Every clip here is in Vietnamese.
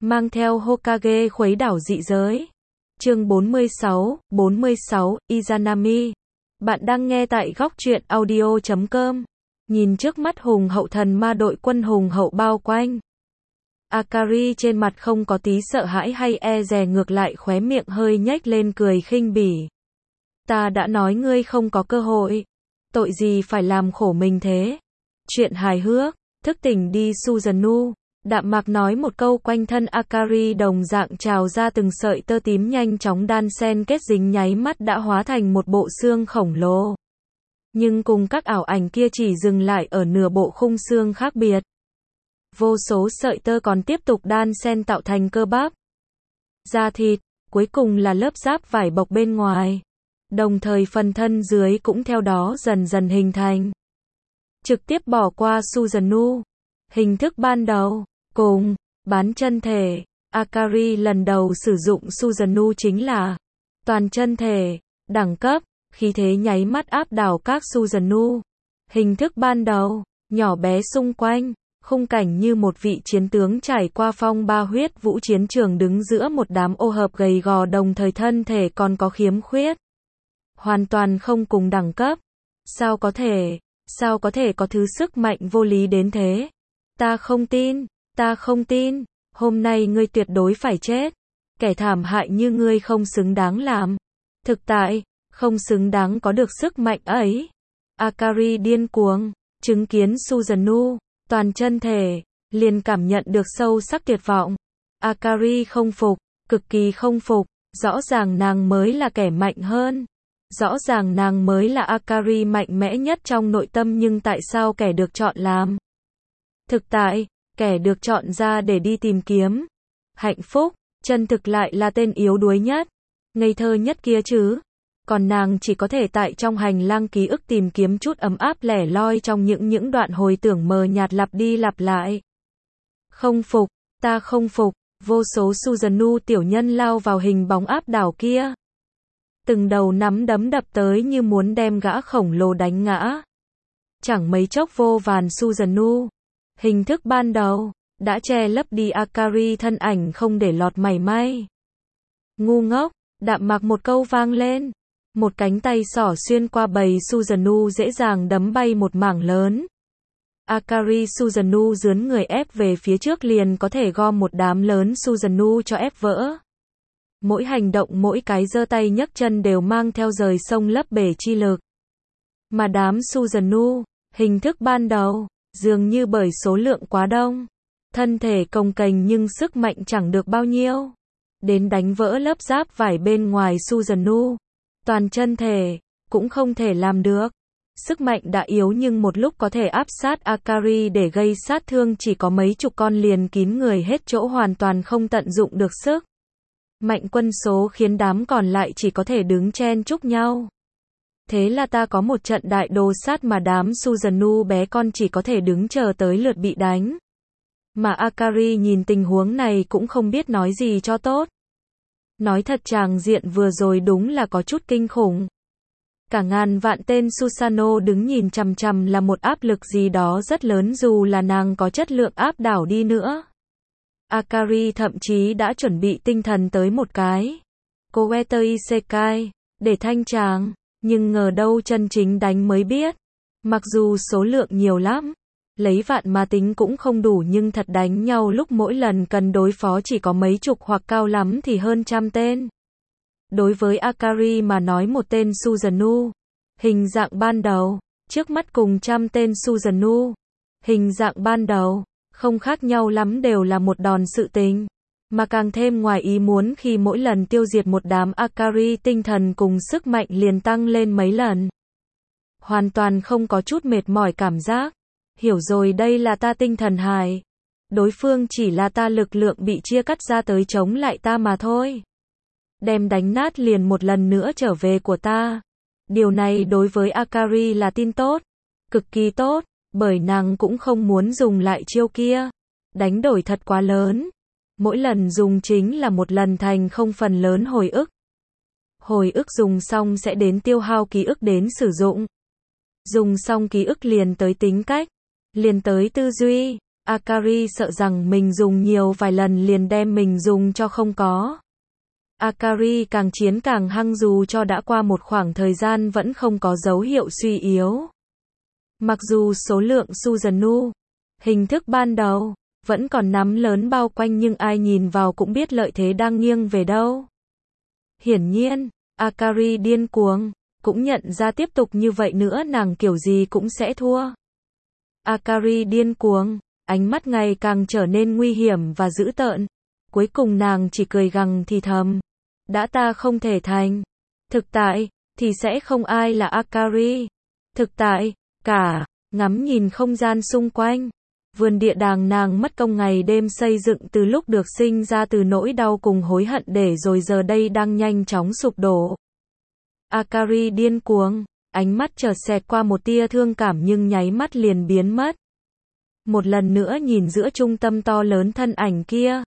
mang theo Hokage khuấy đảo dị giới. Chương 46, Izanami. Bạn đang nghe tại góc truyện audio.com. Nhìn trước mắt hùng hậu thần ma đội quân hùng hậu bao quanh. Akari trên mặt không có tí sợ hãi hay e dè, ngược lại khóe miệng hơi nhếch lên cười khinh bỉ. Ta đã nói ngươi không có cơ hội. Tội gì phải làm khổ mình thế? Chuyện hài hước, thức tỉnh đi Susanoo. Đạm mạc nói một câu, quanh thân Akari đồng dạng trào ra từng sợi tơ tím nhanh chóng đan xen kết dính, nháy mắt đã hóa thành một bộ xương khổng lồ. Nhưng cùng các ảo ảnh kia chỉ dừng lại ở nửa bộ khung xương khác biệt. Vô số sợi tơ còn tiếp tục đan xen tạo thành cơ bắp, da thịt, cuối cùng là lớp giáp vải bọc bên ngoài. Đồng thời phần thân dưới cũng theo đó dần dần hình thành. Trực tiếp bỏ qua Susanoo. Hình thức ban đầu, cùng, bán chân thể. Akari lần đầu sử dụng Susanoo chính là toàn chân thể, đẳng cấp, khí thế nháy mắt áp đảo các Susanoo. Hình thức ban đầu, nhỏ bé xung quanh, khung cảnh như một vị chiến tướng trải qua phong ba huyết vũ chiến trường đứng giữa một đám ô hợp gầy gò, đồng thời thân thể còn có khiếm khuyết. Hoàn toàn không cùng đẳng cấp. Sao có thể có thứ sức mạnh vô lý đến thế? Ta không tin, hôm nay ngươi tuyệt đối phải chết. Kẻ thảm hại như ngươi không xứng đáng làm. Thực tại, không xứng đáng có được sức mạnh ấy. Akari điên cuồng, chứng kiến Susanoo, toàn chân thể, liền cảm nhận được sâu sắc tuyệt vọng. Akari không phục, cực kỳ không phục, rõ ràng nàng mới là kẻ mạnh hơn. Rõ ràng nàng mới là Akari mạnh mẽ nhất trong nội tâm, nhưng tại sao kẻ được chọn làm? Thực tại, kẻ được chọn ra để đi tìm kiếm hạnh phúc, chân thực lại là tên yếu đuối nhất, ngây thơ nhất kia chứ. Còn nàng chỉ có thể tại trong hành lang ký ức tìm kiếm chút ấm áp lẻ loi trong những đoạn hồi tưởng mờ nhạt lặp đi lặp lại. Không phục, ta không phục, vô số Susanoo tiểu nhân lao vào hình bóng áp đảo kia. Từng đầu nắm đấm đập tới như muốn đem gã khổng lồ đánh ngã. Chẳng mấy chốc vô vàn Susanoo, hình thức ban đầu, đã che lấp đi Akari thân ảnh không để lọt mảy may. Ngu ngốc, đạm mạc một câu vang lên. Một cánh tay xỏ xuyên qua bầy Susanoo, dễ dàng đấm bay một mảng lớn. Akari Susanoo dướn người ép về phía trước, liền có thể gom một đám lớn Susanoo cho ép vỡ. Mỗi hành động, mỗi cái giơ tay nhấc chân đều mang theo rời sông lấp bể chi lực. Mà đám Susanoo, hình thức ban đầu, dường như bởi số lượng quá đông, thân thể cồng kềnh nhưng sức mạnh chẳng được bao nhiêu. Đến đánh vỡ lớp giáp vải bên ngoài Susanoo, toàn chân thể, cũng không thể làm được. Sức mạnh đã yếu nhưng một lúc có thể áp sát Akari để gây sát thương chỉ có mấy chục con liền kín người hết chỗ, hoàn toàn không tận dụng được sức mạnh quân số, khiến đám còn lại chỉ có thể đứng chen chúc nhau. Thế là ta có một trận đại đồ sát mà đám Susanoo bé con chỉ có thể đứng chờ tới lượt bị đánh. Mà Akari nhìn tình huống này cũng không biết nói gì cho tốt. Nói thật, tràng diện vừa rồi đúng là có chút kinh khủng. Cả ngàn vạn tên Susanoo đứng nhìn chằm chằm là một áp lực gì đó rất lớn, dù là nàng có chất lượng áp đảo đi nữa. Akari thậm chí đã chuẩn bị tinh thần tới một cái Koweter Isekai để thanh tràng, nhưng ngờ đâu chân chính đánh mới biết. Mặc dù số lượng nhiều lắm, lấy vạn mà tính cũng không đủ, nhưng thật đánh nhau lúc mỗi lần cần đối phó chỉ có mấy chục hoặc cao lắm thì hơn trăm tên. Đối với Akari mà nói, một tên Susanoo hình dạng ban đầu trước mắt cùng trăm tên Susanoo hình dạng ban đầu không khác nhau lắm, đều là một đòn sự tình. Mà càng thêm ngoài ý muốn khi mỗi lần tiêu diệt một đám Akari, tinh thần cùng sức mạnh liền tăng lên mấy lần. Hoàn toàn không có chút mệt mỏi cảm giác. Hiểu rồi, đây là ta tinh thần hài. Đối phương chỉ là ta lực lượng bị chia cắt ra tới chống lại ta mà thôi. Đem đánh nát liền một lần nữa trở về của ta. Điều này đối với Akari là tin tốt, cực kỳ tốt, bởi nàng cũng không muốn dùng lại chiêu kia. Đánh đổi thật quá lớn. Mỗi lần dùng chính là một lần thành không phần lớn hồi ức. Hồi ức dùng xong sẽ đến tiêu hao ký ức đến sử dụng. Dùng xong ký ức liền tới tính cách, liền tới tư duy, Akari sợ rằng mình dùng nhiều vài lần liền đem mình dùng cho không có. Akari càng chiến càng hăng dù cho đã qua một khoảng thời gian vẫn không có dấu hiệu suy yếu. Mặc dù số lượng Susanoo, hình thức ban đầu, vẫn còn nắm lớn bao quanh nhưng ai nhìn vào cũng biết lợi thế đang nghiêng về đâu. Hiển nhiên, Akari điên cuồng, cũng nhận ra tiếp tục như vậy nữa nàng kiểu gì cũng sẽ thua. Akari điên cuồng, ánh mắt ngày càng trở nên nguy hiểm và dữ tợn. Cuối cùng nàng chỉ cười gằn thì thầm. Đã ta không thể thành thực tại, thì sẽ không ai là Akari. Thực tại, cả, ngắm nhìn không gian xung quanh. Vườn địa đàng nàng mất công ngày đêm xây dựng từ lúc được sinh ra từ nỗi đau cùng hối hận để rồi giờ đây đang nhanh chóng sụp đổ. Akari điên cuồng, ánh mắt chợt xẹt qua một tia thương cảm nhưng nháy mắt liền biến mất. Một lần nữa nhìn giữa trung tâm to lớn thân ảnh kia.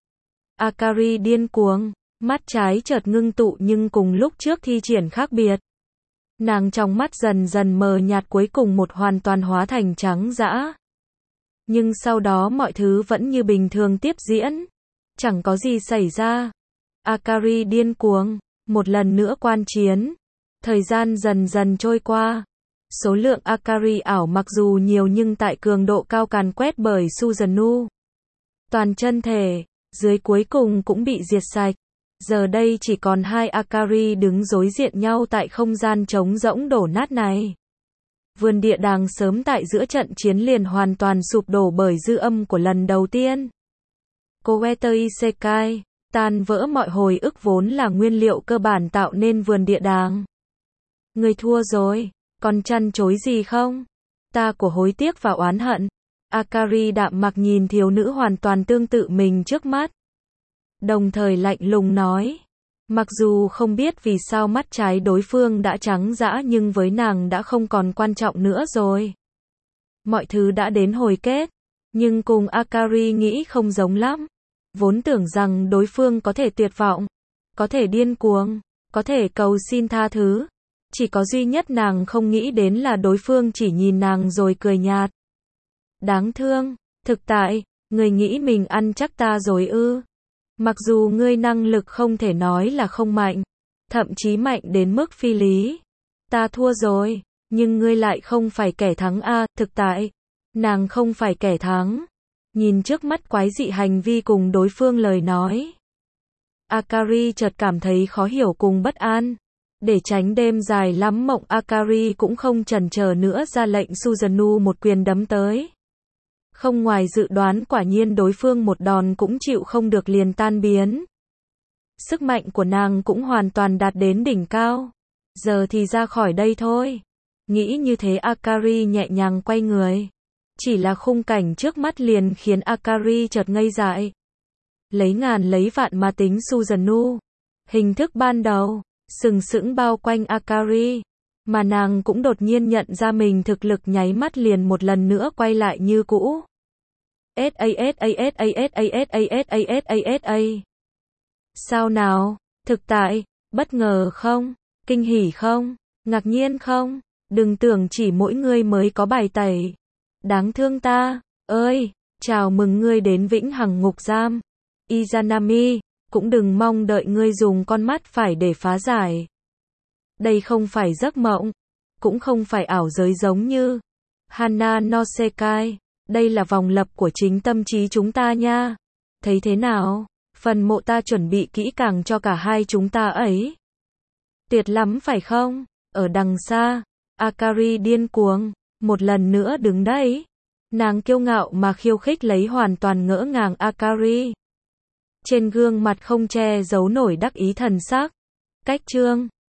Akari điên cuồng, mắt trái chợt ngưng tụ nhưng cùng lúc trước thi triển khác biệt. Nàng trong mắt dần dần mờ nhạt cuối cùng một hoàn toàn hóa thành trắng dã. Nhưng sau đó mọi thứ vẫn như bình thường tiếp diễn. Chẳng có gì xảy ra. Akari điên cuồng, một lần nữa quan chiến. Thời gian dần dần trôi qua. Số lượng Akari ảo mặc dù nhiều nhưng tại cường độ cao càn quét bởi Susanoo. Toàn chân thể, dưới cuối cùng cũng bị diệt sạch. Giờ đây chỉ còn hai Akari đứng đối diện nhau tại không gian trống rỗng đổ nát này. Vườn địa đàng sớm tại giữa trận chiến liền hoàn toàn sụp đổ bởi dư âm của lần đầu tiên. Koweto Isekai, tan vỡ mọi hồi ức vốn là nguyên liệu cơ bản tạo nên vườn địa đàng. Người thua rồi, còn chăn chối gì không? Ta của hối tiếc và oán hận. Akari đạm mặc nhìn thiếu nữ hoàn toàn tương tự mình trước mắt. Đồng thời lạnh lùng nói. Mặc dù không biết vì sao mắt trái đối phương đã trắng dã nhưng với nàng đã không còn quan trọng nữa rồi. Mọi thứ đã đến hồi kết. Nhưng cùng Akari nghĩ không giống lắm. Vốn tưởng rằng đối phương có thể tuyệt vọng, có thể điên cuồng, có thể cầu xin tha thứ. Chỉ có duy nhất nàng không nghĩ đến là đối phương chỉ nhìn nàng rồi cười nhạt. Đáng thương, thực tại, người nghĩ mình ăn chắc ta rồi ư. Mặc dù ngươi năng lực không thể nói là không mạnh, thậm chí mạnh đến mức phi lý. Ta thua rồi, nhưng ngươi lại không phải kẻ thắng a, thực tại, nàng không phải kẻ thắng. Nhìn trước mắt quái dị hành vi cùng đối phương lời nói. Akari chợt cảm thấy khó hiểu cùng bất an. Để tránh đêm dài lắm mộng Akari cũng không chần chờ nữa ra lệnh Susanoo một quyền đấm tới. Không ngoài dự đoán quả nhiên đối phương một đòn cũng chịu không được liền tan biến. Sức mạnh của nàng cũng hoàn toàn đạt đến đỉnh cao. Giờ thì ra khỏi đây thôi. Nghĩ như thế Akari nhẹ nhàng quay người. Chỉ là khung cảnh trước mắt liền khiến Akari chợt ngây dại. Lấy ngàn lấy vạn mà tính Susanoo. Hình thức ban đầu, sừng sững bao quanh Akari. Mà nàng cũng đột nhiên nhận ra mình thực lực nháy mắt liền một lần nữa quay lại như cũ. Sao nào? Thực tại, bất ngờ không? Kinh hỉ không? Ngạc nhiên không? Đừng tưởng chỉ mỗi ngươi mới có bài tẩy. Đáng thương ta, ơi, chào mừng ngươi đến vĩnh hằng ngục giam. Izanami, cũng đừng mong đợi ngươi dùng con mắt phải để phá giải. Đây không phải giấc mộng, cũng không phải ảo giới giống như Hana no Sekai, đây là vòng lập của chính tâm trí chúng ta nha. Thấy thế nào? Phần mộ ta chuẩn bị kỹ càng cho cả hai chúng ta ấy. Tuyệt lắm phải không? Ở đằng xa, Akari điên cuồng, một lần nữa đứng đấy. Nàng kiêu ngạo mà khiêu khích lấy hoàn toàn ngỡ ngàng Akari. Trên gương mặt không che giấu nổi đắc ý thần sắc. Cách chương